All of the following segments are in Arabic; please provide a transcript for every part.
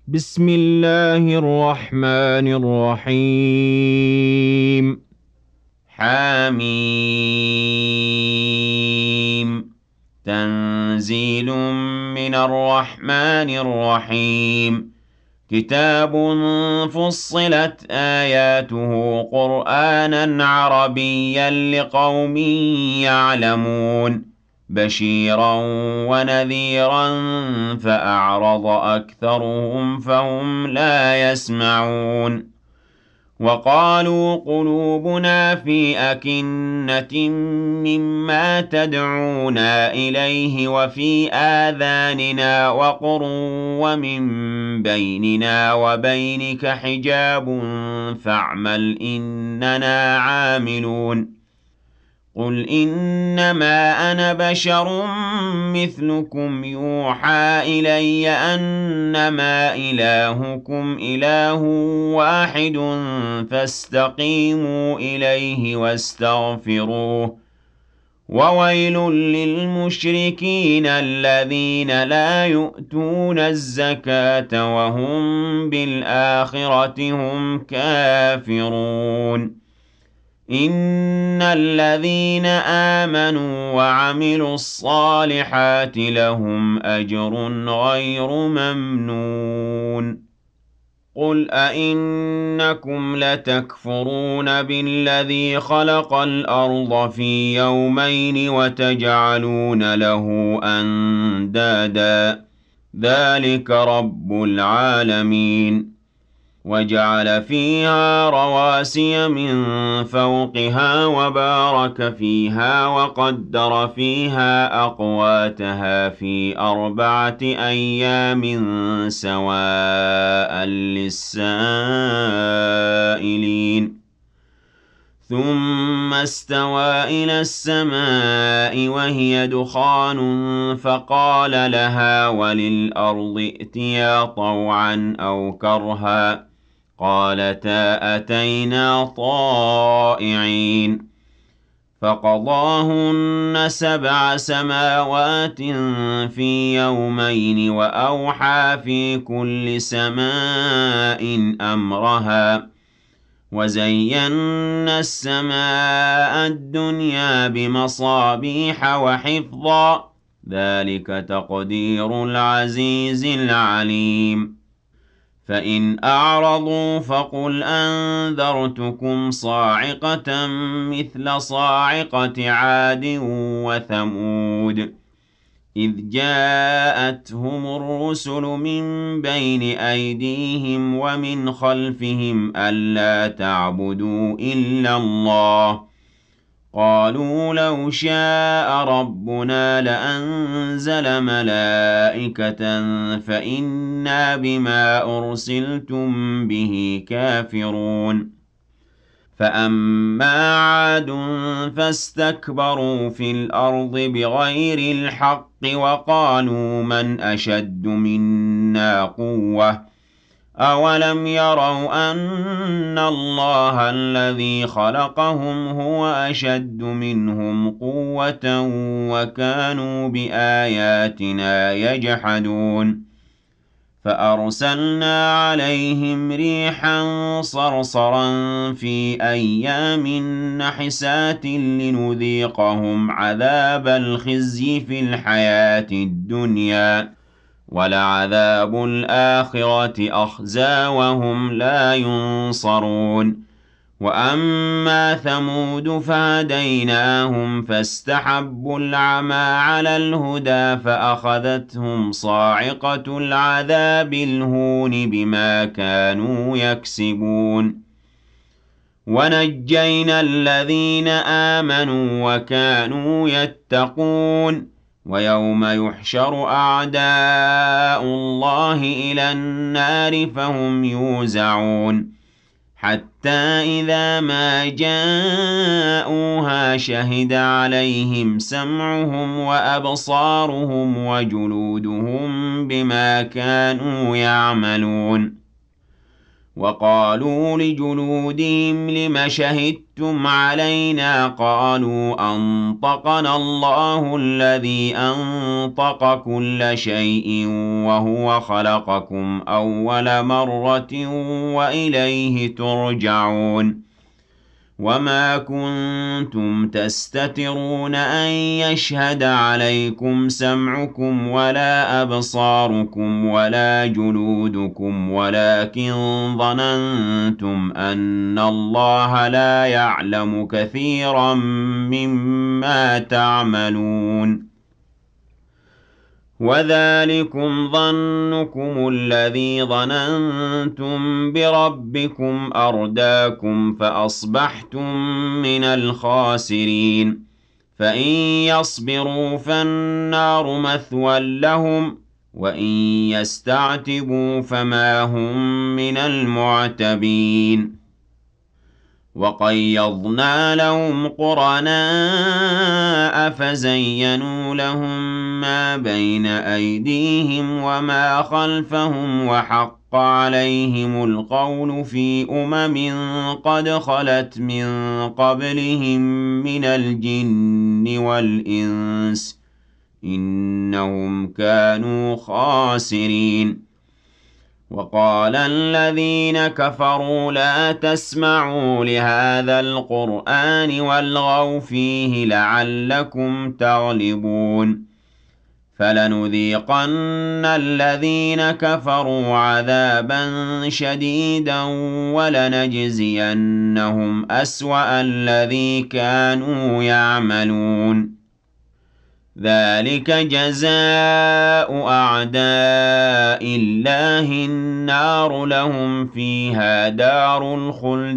بسم الله الرحمن الرحيم. حميم. تنزيل من الرحمن الرحيم. كتاب فصلت آياته قرآنا عربيا لقوم يعلمون بشيرا ونذيرا فأعرض أكثرهم فهم لا يسمعون وقالوا قلوبنا في أكنة مما تدعونا إليه وفي آذاننا وقر ومن بيننا وبينك حجاب فاعمل إننا عاملون قل إنما أنا بشر مثلكم يوحى إلي أنما إلهكم إله واحد فاستقيموا إليه واستغفروه وويل للمشركين الذين لا يؤتون الزكاة وهم بالآخرة هم كافرون إن الذين آمنوا وعملوا الصالحات لهم أجر غير ممنون قل أئنكم لتكفرون بالذي خلق الأرض في يومين وتجعلون له أندادا ذلك رب العالمين وجعل فيها رواسي من فوقها وبارك فيها وقدر فيها أقواتها في 4 أيام سواء للسائلين ثم استوى إلى السماء وهي دخان فقال لها وللأرض ائتيا طوعا أو كرها قالتا أتينا طائعين فقضاهن 7 سماوات في يومين وأوحى في كل سماء أمرها وزينا السماء الدنيا بمصابيح وحفظا ذلك تقدير العزيز العليم فإن أعرضوا فقل أنذرتكم صاعقة مثل صاعقة عاد وثمود إذ جاءتهم الرسل من بين أيديهم ومن خلفهم ألا تعبدوا إلا الله قالوا لو شاء ربنا لأنزل ملائكة فإنا بما أرسلتم به كافرون فأما عاد فاستكبروا في الأرض بغير الحق وقالوا من أشد منا قوة أولم يروا أن الله الذي خلقهم هو أشد منهم قوة وكانوا بآياتنا يجحدون فأرسلنا عليهم ريحا صرصرا في أيام نحسات لنذيقهم عذاب الخزي في الحياة الدنيا ولعذاب الآخرة أخزى وهم لا ينصرون وأما ثمود فهديناهم فاستحبوا العمى على الهدى فأخذتهم صاعقة العذاب الهون بما كانوا يكسبون ونجينا الذين آمنوا وكانوا يتقون ويوم يحشر أعداء الله إلى النار فهم يوزعون حتى إذا ما جاءوها شهد عليهم سمعهم وأبصارهم وجلودهم بما كانوا يعملون وقالوا لجلودهم لم شهدتم علينا قالوا أنطقنا الله الذي أنطق كل شيء وهو خلقكم أول مرة وإليه ترجعون وما كنتم تستترون أن يشهد عليكم سمعكم ولا أبصاركم ولا جلودكم ولكن ظننتم أن الله لا يعلم كثيرا مما تعملون وذلكم ظنكم الذي ظننتم بربكم أرداكم فأصبحتم من الخاسرين فإن يصبروا فالنار مثوى لهم وإن يستعتبوا فما هم من المعتبين وقيضنا لهم قرناء فزينوا لهم ما بين أيديهم وما خلفهم وحق عليهم القول في قد خلت من قبلهم من الجن والإنس إنهم كانوا خاسرين وقال الذين كفروا لا تسمعوا لهذا القرآن والغوا فيه لعلكم تغلبون فلنذيقن الذين كفروا عذابا شديدا ولنجزينهم أسوأ الذي كانوا يعملون ذلك جزاء أعداء الله النار لهم فيها دار الخلد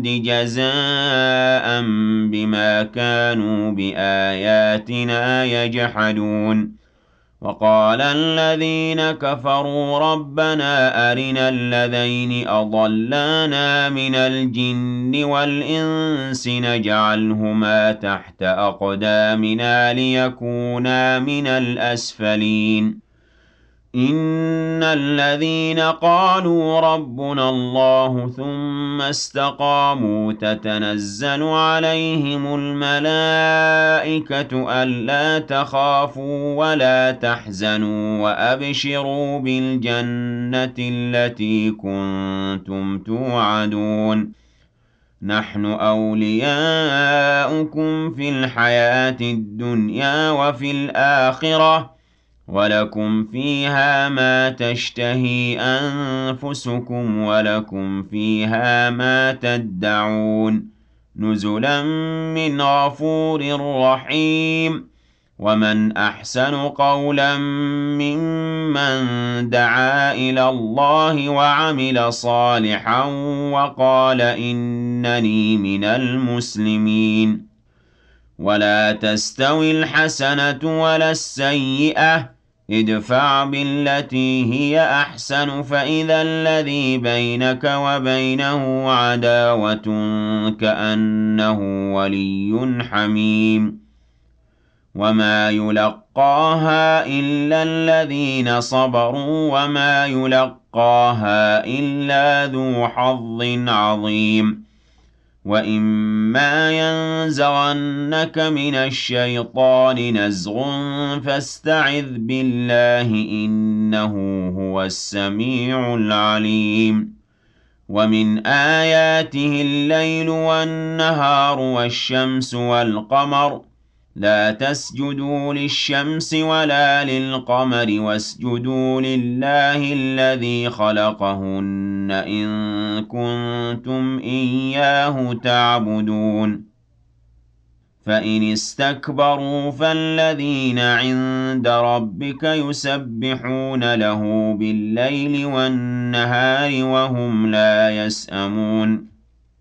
جزاء بما كانوا بآياتنا يجحدون وقال الذين كفروا ربنا أرنا الذين أضلانا من الجن والإنس نجعلهما تحت أقدامنا ليكونا من الأسفلين إن الذين قالوا ربنا الله ثم استقاموا تتنزل عليهم الملائكة ألا تخافوا ولا تحزنوا وأبشروا بالجنة التي كنتم توعدون نحن أولياؤكم في الحياة الدنيا وفي الآخرة ولكم فيها ما تشتهي أنفسكم ولكم فيها ما تدعون نزلا من غفور رحيم ومن أحسن قولا ممن دعا إلى الله وعمل صالحا وقال إنني من المسلمين ولا تستوي الحسنة ولا السيئة ادفع بالتي هي أحسن فإذا الذي بينك وبينه عداوة كأنه ولي حميم وما يلقاها إلا الذين صبروا وما يلقاها إلا ذو حظ عظيم وإما ينزغنك من الشيطان نزغ فاستعذ بالله إنه هو السميع العليم ومن آياته الليل والنهار والشمس والقمر لا تسجدوا للشمس ولا للقمر واسجدوا لله الذي خلقهن إن كنتم إياه تعبدون فإن استكبروا فالذين عند ربك يسبحون له بالليل والنهار وهم لا يسأمون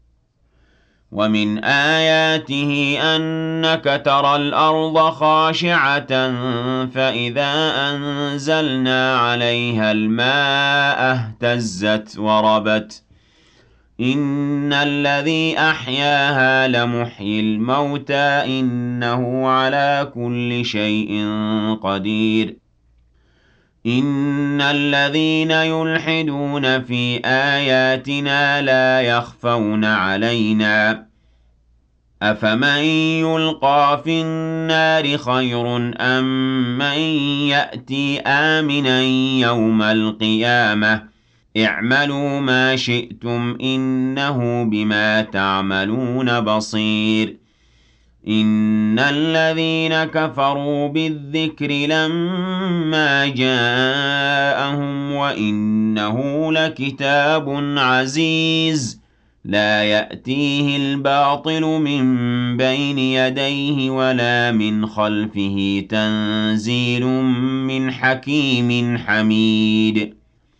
ومن آياته أنك ترى الأرض خاشعة فإذا أنزلنا عليها الماء اهتزت وربت إن الذي أحياها لمحيي الموتى إنه على كل شيء قدير إِنَّ الَّذِينَ يُلْحِدُونَ فِي آيَاتِنَا لَا يَخْفَوْنَ عَلَيْنَا أَفَمَن يُلْقَىٰ فِي النَّارِ خَيْرٌ أَم مَّن يَأْتِي آمِنًا يَوْمَ الْقِيَامَةِ ۚ اعْمَلُوا مَا شِئْتُمْ إِنَّهُ بِمَا تَعْمَلُونَ بَصِيرٌ إِنَّ الَّذِينَ كَفَرُوا بِالذِّكْرِ لَمَّا جَاءَهُمْ وَإِنَّهُ لَكِتَابٌ عَزِيزٌ لَّا يَأْتِيهِ الْبَاطِلُ مِن بَيْنِ يَدَيْهِ وَلَا مِنْ خَلْفِهِ تَنزِيلٌ مِّنْ حَكِيمٍ حَمِيدٍ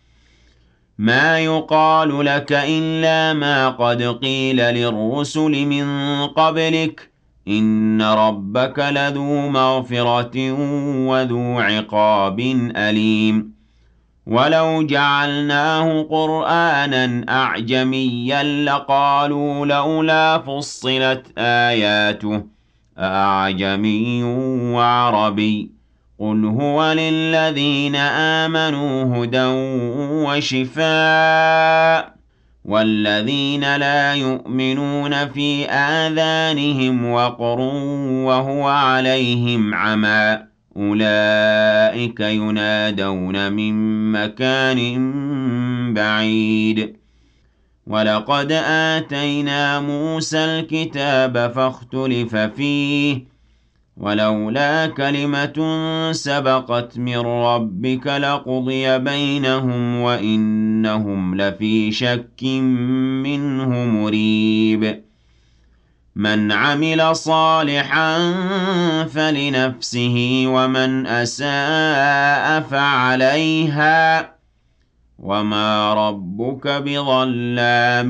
مَا يُقَالُ لَكَ إِلَّا مَا قَدْ قِيلَ لِلرُّسُلِ مِن قَبْلِكَ ۚ إِنَّ رَبَّكَ لَذُو مَغْفِرَةٍ وَذُو عِقَابٍ أَلِيمٍ وَلَوْ جَعَلْنَاهُ قُرْآنًا أَعْجَمِيًّا لَّقَالُوا لَوْلَا فُصِّلَتْ آيَاتُهُ أَأَعْجَمِيٌّ وَعَرَبِيٌّ ۗ قُلْ هُوَ لِلَّذِينَ آمَنُوا هُدًى وَشِفَاءٌ ۖ وَالَّذِينَ لَا يُؤْمِنُونَ فِي آذَانِهِمْ وَقْرٌ وَهُوَ عَلَيْهِمْ عَمًى ۚ أُولَٰئِكَ يُنَادَوْنَ مِن مَّكَانٍ بَعِيدٍ وَلَقَدْ آتَيْنَا مُوسَى الْكِتَابَ فَاخْتُلِفَ فِيهِ ۚ وَلَوْلَا كَلِمَةٌ سَبَقَتْ مِن رَّبِّكَ لَقُضِيَ بَيْنَهُمْ وَإِنَّهُمْ لَفِي شَكٍّ مِّنْهُ مُرِيبٍ مَنْ عَمِلَ صَالِحًا فَلِنَفْسِهِ وَمَنْ أَسَاءَ فَعَلَيْهَا ۗ وَمَا رَبُّكَ بِظَلَّامٍ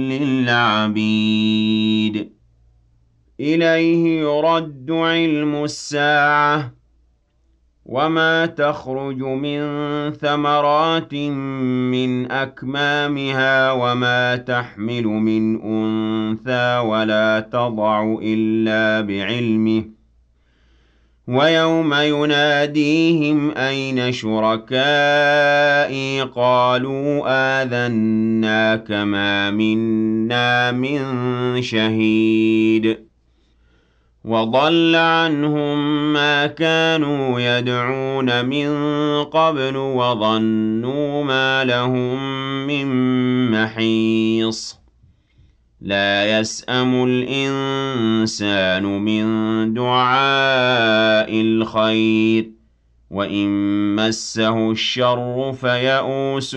لِّلْعَبِيدِ إِلَيْهِ يُرَدُّ عِلْمُ السَّاعَةِ ۚ وَمَا تَخْرُجُ مِن ثَمَرَاتٍ مِّنْ أَكْمَامِهَا وَمَا تَحْمِلُ مِنْ أُنثَىٰ وَلَا تَضَعُ إِلَّا بِعِلْمِهِ ۚ وَيَوْمَ يُنَادِيهِمْ أَيْنَ شُرَكَائِي قَالُوا آذَنَّاكَ مَا مِنَّا مِن شَهِيدٍ وَضَلَّ عَنْهُم مَّا كَانُوا يَدْعُونَ مِن قَبْلُ وَظَنُّوا مَا لَهُم مِّن مَّحِيصٍ لَّا يَسْأَمُ الْإِنسَانُ مِن دُعَاءِ الْخَيْرِ ۖ وَإِن مَّسَّهُ الشَّرُّ فَيَئُوسٌ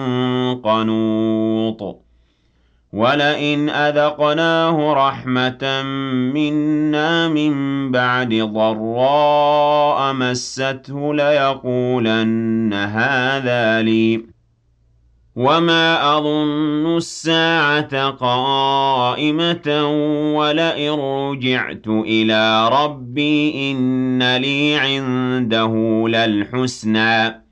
قَنُوطٌ وَلَئِنْ أَذَقْنَاهُ رَحْمَةً مِّنَّا مِن بَعْدِ ضَرَّاءَ مَسَّتْهُ لَيَقُولَنَّ هَٰذَا لِي ۖ وَمَا أَظُنُّ السَّاعَةَ قَائِمَةً وَلَئِن رُّجِعْتُ إِلَىٰ رَبِّي إِنَّ لِي عِندَهُ لَلْحُسْنَىٰ ۚ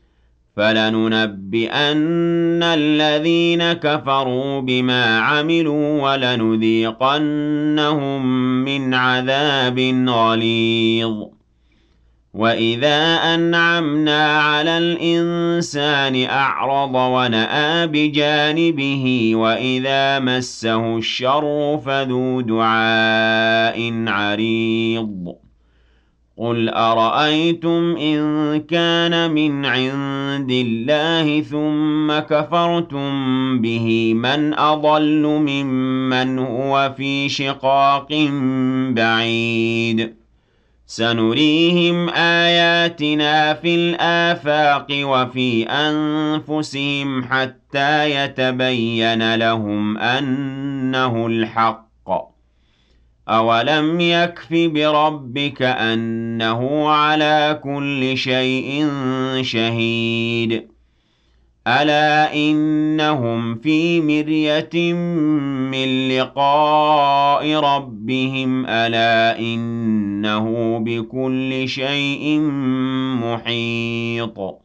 فَلَنُنَبِّئَنَّ الَّذِينَ كَفَرُوا بِمَا عَمِلُوا وَلَنُذِيقَنَّهُم مِّنْ عَذَابٍ غَلِيظٍ وَإِذَا أَنْعَمْنَا عَلَى الْإِنسَانِ أَعْرَضَ وَنَأَىٰ بِجَانِبِهِ وَإِذَا مَسَّهُ الشَّرُّ فَذُو دُعَاءٍ عَرِيضٍ قُلْ أَرَأَيْتُمْ إِن كَانَ مِنْ عِندِ اللَّهِ ثُمَّ كَفَرْتُم بِهِ مَنْ أَضَلُّ مِمَّنْ هُوَ فِي شِقَاقٍ بَعِيدٍ سَنُرِيهِمْ آيَاتِنَا فِي الْآفَاقِ وَفِي أَنفُسِهِمْ حَتَّىٰ يَتَبَيَّنَ لَهُمْ أَنَّهُ الْحَقُّ ۗ أَوَلَمْ يَكْفِ بِرَبِّكَ أَنَّهُ عَلَىٰ كُلِّ شَيْءٍ شَهِيدٌ أَلَا إِنَّهُمْ فِي مِرْيَةٍ مِّن لِّقَاءِ رَبِّهِمْ أَلَا إِنَّهُ بِكُلِّ شَيْءٍ مُّحِيطٌ